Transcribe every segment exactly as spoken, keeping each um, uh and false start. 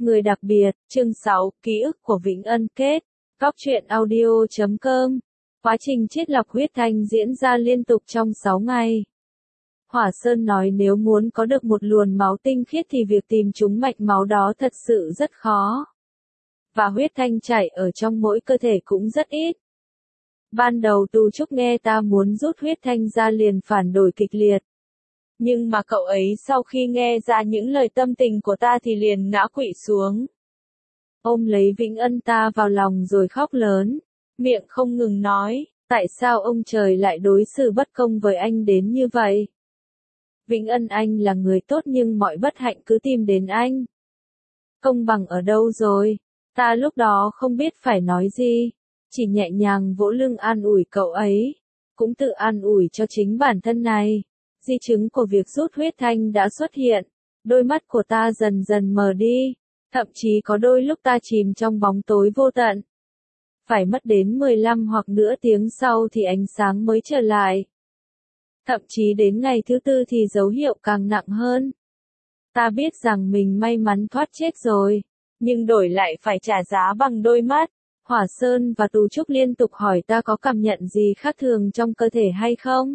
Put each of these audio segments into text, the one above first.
Người đặc biệt, chương sáu, ký ức của Vĩnh Ân kết. Góc truyện audio chấm com. Quá trình chiết lọc huyết thanh diễn ra liên tục trong sáu ngày. Hỏa Sơn nói nếu muốn có được một luồn máu tinh khiết thì việc tìm trúng mạch máu đó thật sự rất khó. Và huyết thanh chảy ở trong mỗi cơ thể cũng rất ít. Ban đầu Tu Trúc nghe ta muốn rút huyết thanh ra liền phản đối kịch liệt. Nhưng mà cậu ấy sau khi nghe ra những lời tâm tình của ta thì liền ngã quỵ xuống. Ôm lấy Vĩnh Ân ta vào lòng rồi khóc lớn, miệng không ngừng nói, tại sao ông trời lại đối xử bất công với anh đến như vậy? Vĩnh Ân anh là người tốt nhưng mọi bất hạnh cứ tìm đến anh. Công bằng ở đâu rồi? Ta lúc đó không biết phải nói gì, chỉ nhẹ nhàng vỗ lưng an ủi cậu ấy, cũng tự an ủi cho chính bản thân này. Di chứng của việc rút huyết thanh đã xuất hiện, đôi mắt của ta dần dần mờ đi, thậm chí có đôi lúc ta chìm trong bóng tối vô tận. Phải mất đến mười lăm hoặc nửa tiếng sau thì ánh sáng mới trở lại. Thậm chí đến ngày thứ tư thì dấu hiệu càng nặng hơn. Ta biết rằng mình may mắn thoát chết rồi, nhưng đổi lại phải trả giá bằng đôi mắt. Hỏa Sơn và Tu Trúc liên tục hỏi ta có cảm nhận gì khác thường trong cơ thể hay không?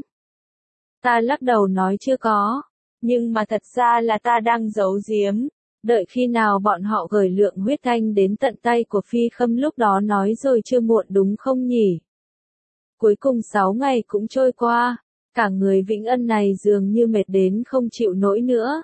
Ta lắc đầu nói chưa có, nhưng mà thật ra là ta đang giấu giếm, đợi khi nào bọn họ gửi lượng huyết thanh đến tận tay của Phi Khâm lúc đó nói rồi chưa muộn đúng không nhỉ? Cuối cùng sáu ngày cũng trôi qua, cả người Vĩnh Ân này dường như mệt đến không chịu nổi nữa.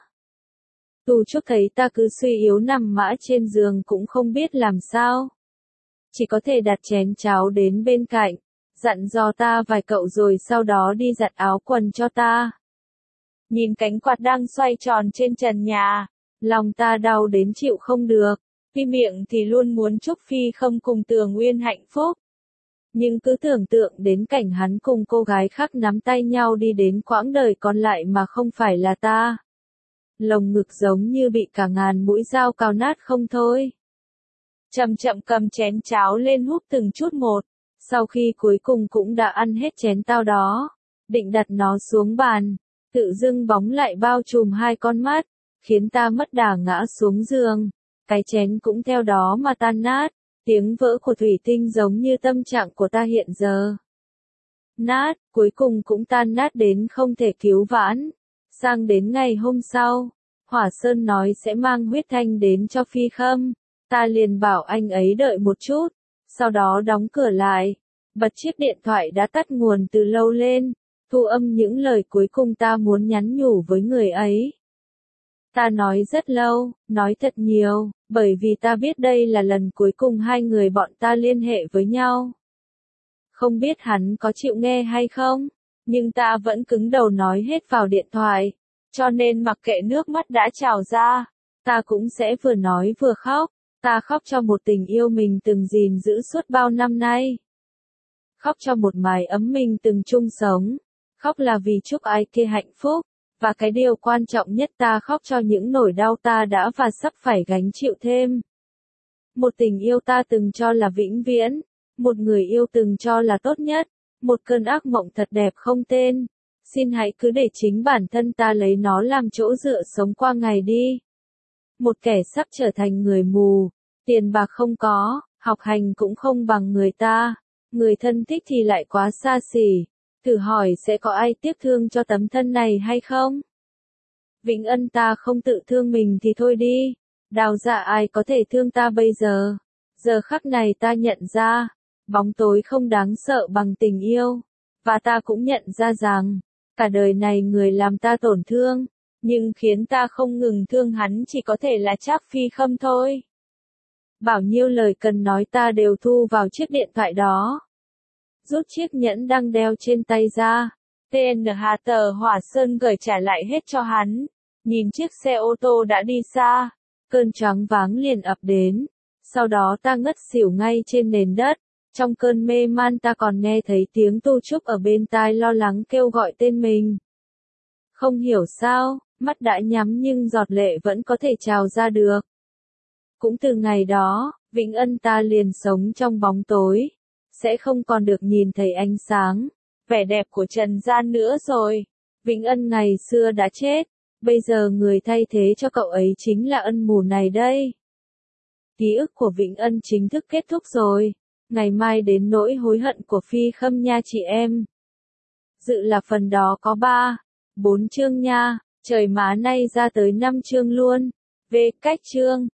Tu Trúc thấy ta cứ suy yếu nằm mãi trên giường cũng không biết làm sao. Chỉ có thể đặt chén cháo đến bên cạnh, dặn dò ta vài cậu rồi sau đó đi giặt áo quần cho ta. Nhìn cánh quạt đang xoay tròn trên trần nhà, lòng ta đau đến chịu không được, Phi miệng thì luôn muốn chúc Phi Khâm cùng Tường Uyên hạnh phúc. Nhưng cứ tưởng tượng đến cảnh hắn cùng cô gái khác nắm tay nhau đi đến quãng đời còn lại mà không phải là ta. Lồng ngực giống như bị cả ngàn mũi dao cào nát không thôi. Chậm chậm cầm chén cháo lên húp từng chút một. Sau khi cuối cùng cũng đã ăn hết chén tao đó, định đặt nó xuống bàn, tự dưng bóng lại bao trùm hai con mắt, khiến ta mất đà ngã xuống giường, cái chén cũng theo đó mà tan nát, tiếng vỡ của thủy tinh giống như tâm trạng của ta hiện giờ. Nát, cuối cùng cũng tan nát đến không thể cứu vãn. Sang đến ngày hôm sau, Hỏa Sơn nói sẽ mang huyết thanh đến cho Phi Khâm, ta liền bảo anh ấy đợi một chút. Sau đó đóng cửa lại, bật chiếc điện thoại đã tắt nguồn từ lâu lên, thu âm những lời cuối cùng ta muốn nhắn nhủ với người ấy. Ta nói rất lâu, nói thật nhiều, bởi vì ta biết đây là lần cuối cùng hai người bọn ta liên hệ với nhau. Không biết hắn có chịu nghe hay không, nhưng ta vẫn cứng đầu nói hết vào điện thoại, cho nên mặc kệ nước mắt đã trào ra, ta cũng sẽ vừa nói vừa khóc. Ta khóc cho một tình yêu mình từng gìn giữ suốt bao năm nay. Khóc cho một mái ấm mình từng chung sống. Khóc là vì chúc ai kia hạnh phúc. Và cái điều quan trọng nhất ta khóc cho những nỗi đau ta đã và sắp phải gánh chịu thêm. Một tình yêu ta từng cho là vĩnh viễn. Một người yêu từng cho là tốt nhất. Một cơn ác mộng thật đẹp không tên. Xin hãy cứ để chính bản thân ta lấy nó làm chỗ dựa sống qua ngày đi. Một kẻ sắp trở thành người mù, tiền bạc không có, học hành cũng không bằng người ta, người thân thích thì lại quá xa xỉ, thử hỏi sẽ có ai tiếp thương cho tấm thân này hay không? Vĩnh Ân ta không tự thương mình thì thôi đi, đào dạ ai có thể thương ta bây giờ? Giờ khắc này ta nhận ra, bóng tối không đáng sợ bằng tình yêu, và ta cũng nhận ra rằng, cả đời này người làm ta tổn thương. Nhưng khiến ta không ngừng thương hắn chỉ có thể là Trác Phi Khâm thôi. Bao nhiêu lời cần nói ta đều thu vào chiếc điện thoại đó. Rút chiếc nhẫn đang đeo trên tay ra. tê en hát tờ Hỏa Sơn gửi trả lại hết cho hắn. Nhìn chiếc xe ô tô đã đi xa. Cơn choáng váng liền ập đến. Sau đó ta ngất xỉu ngay trên nền đất. Trong cơn mê man ta còn nghe thấy tiếng Tu Trúc ở bên tai lo lắng kêu gọi tên mình. Không hiểu sao, mắt đã nhắm nhưng giọt lệ vẫn có thể trào ra được. Cũng từ ngày đó, Vĩnh Ân ta liền sống trong bóng tối, sẽ không còn được nhìn thấy ánh sáng, vẻ đẹp của trần gian nữa rồi. Vĩnh Ân ngày xưa đã chết, bây giờ người thay thế cho cậu ấy chính là ân mù này đây. Ký ức của Vĩnh Ân chính thức kết thúc rồi. Ngày mai đến nỗi hối hận của Phi Khâm nha chị em. Dự là phần đó có ba, bốn chương nha. Trời má nay ra tới năm chương luôn. Về cách chương.